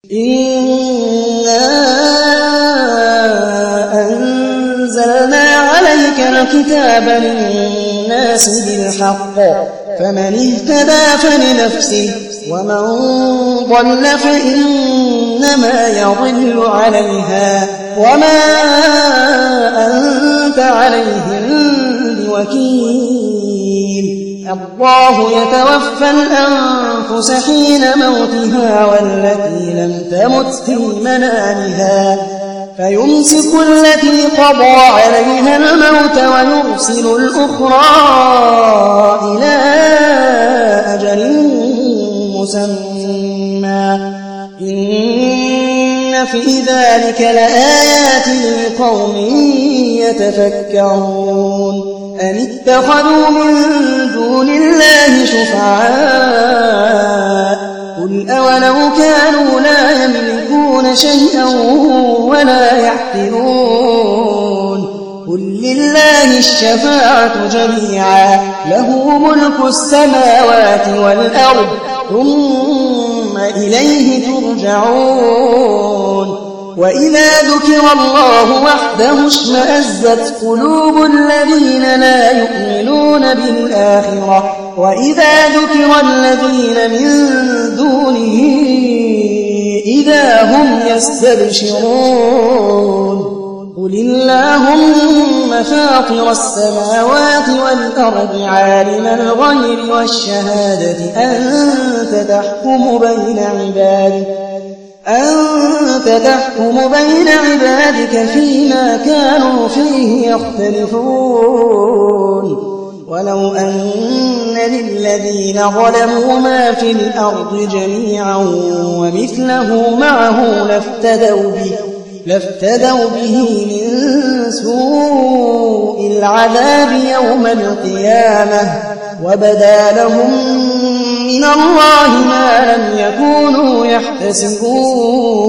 إنا أنزلنا عليك الكتاب للناس بالحق فمن اهتدى فلنفسه ومن ضل فإنما يضل عليها وما أنت عليهم بوكيل الله يتوفى الأنفس حين موتها والتي لم تمت في منامها فيمسك التي قضى عليها الموت ويرسل الأخرى إلى أجل مسمى إن في ذلك لآيات لقوم يتفكرون أم اتخذوا من دون الله شفعاء قل أولو كانوا لا يملكون شيئا ولا يعقلون قل لله الشفاعة جميعا له ملك السماوات والأرض ثم إليه ترجعون وإذا ذكر الله وحده اشمأزت قلوب الذين لا يؤمنون بالآخرة وإذا ذكر الذين من دونه إذا هم يستبشرون قل اللهم فاطر السماوات والأرض عالم الغيب والشهادة أنت تحكم بين عبادك فيما كانوا فيه يختلفون ولو أن للذين ظلموا ما في الأرض جميعا ومثله معه لافتدوا به من سوء العذاب يوم القيامة وبدا لهم من الله ما لم يكونوا يحتسبون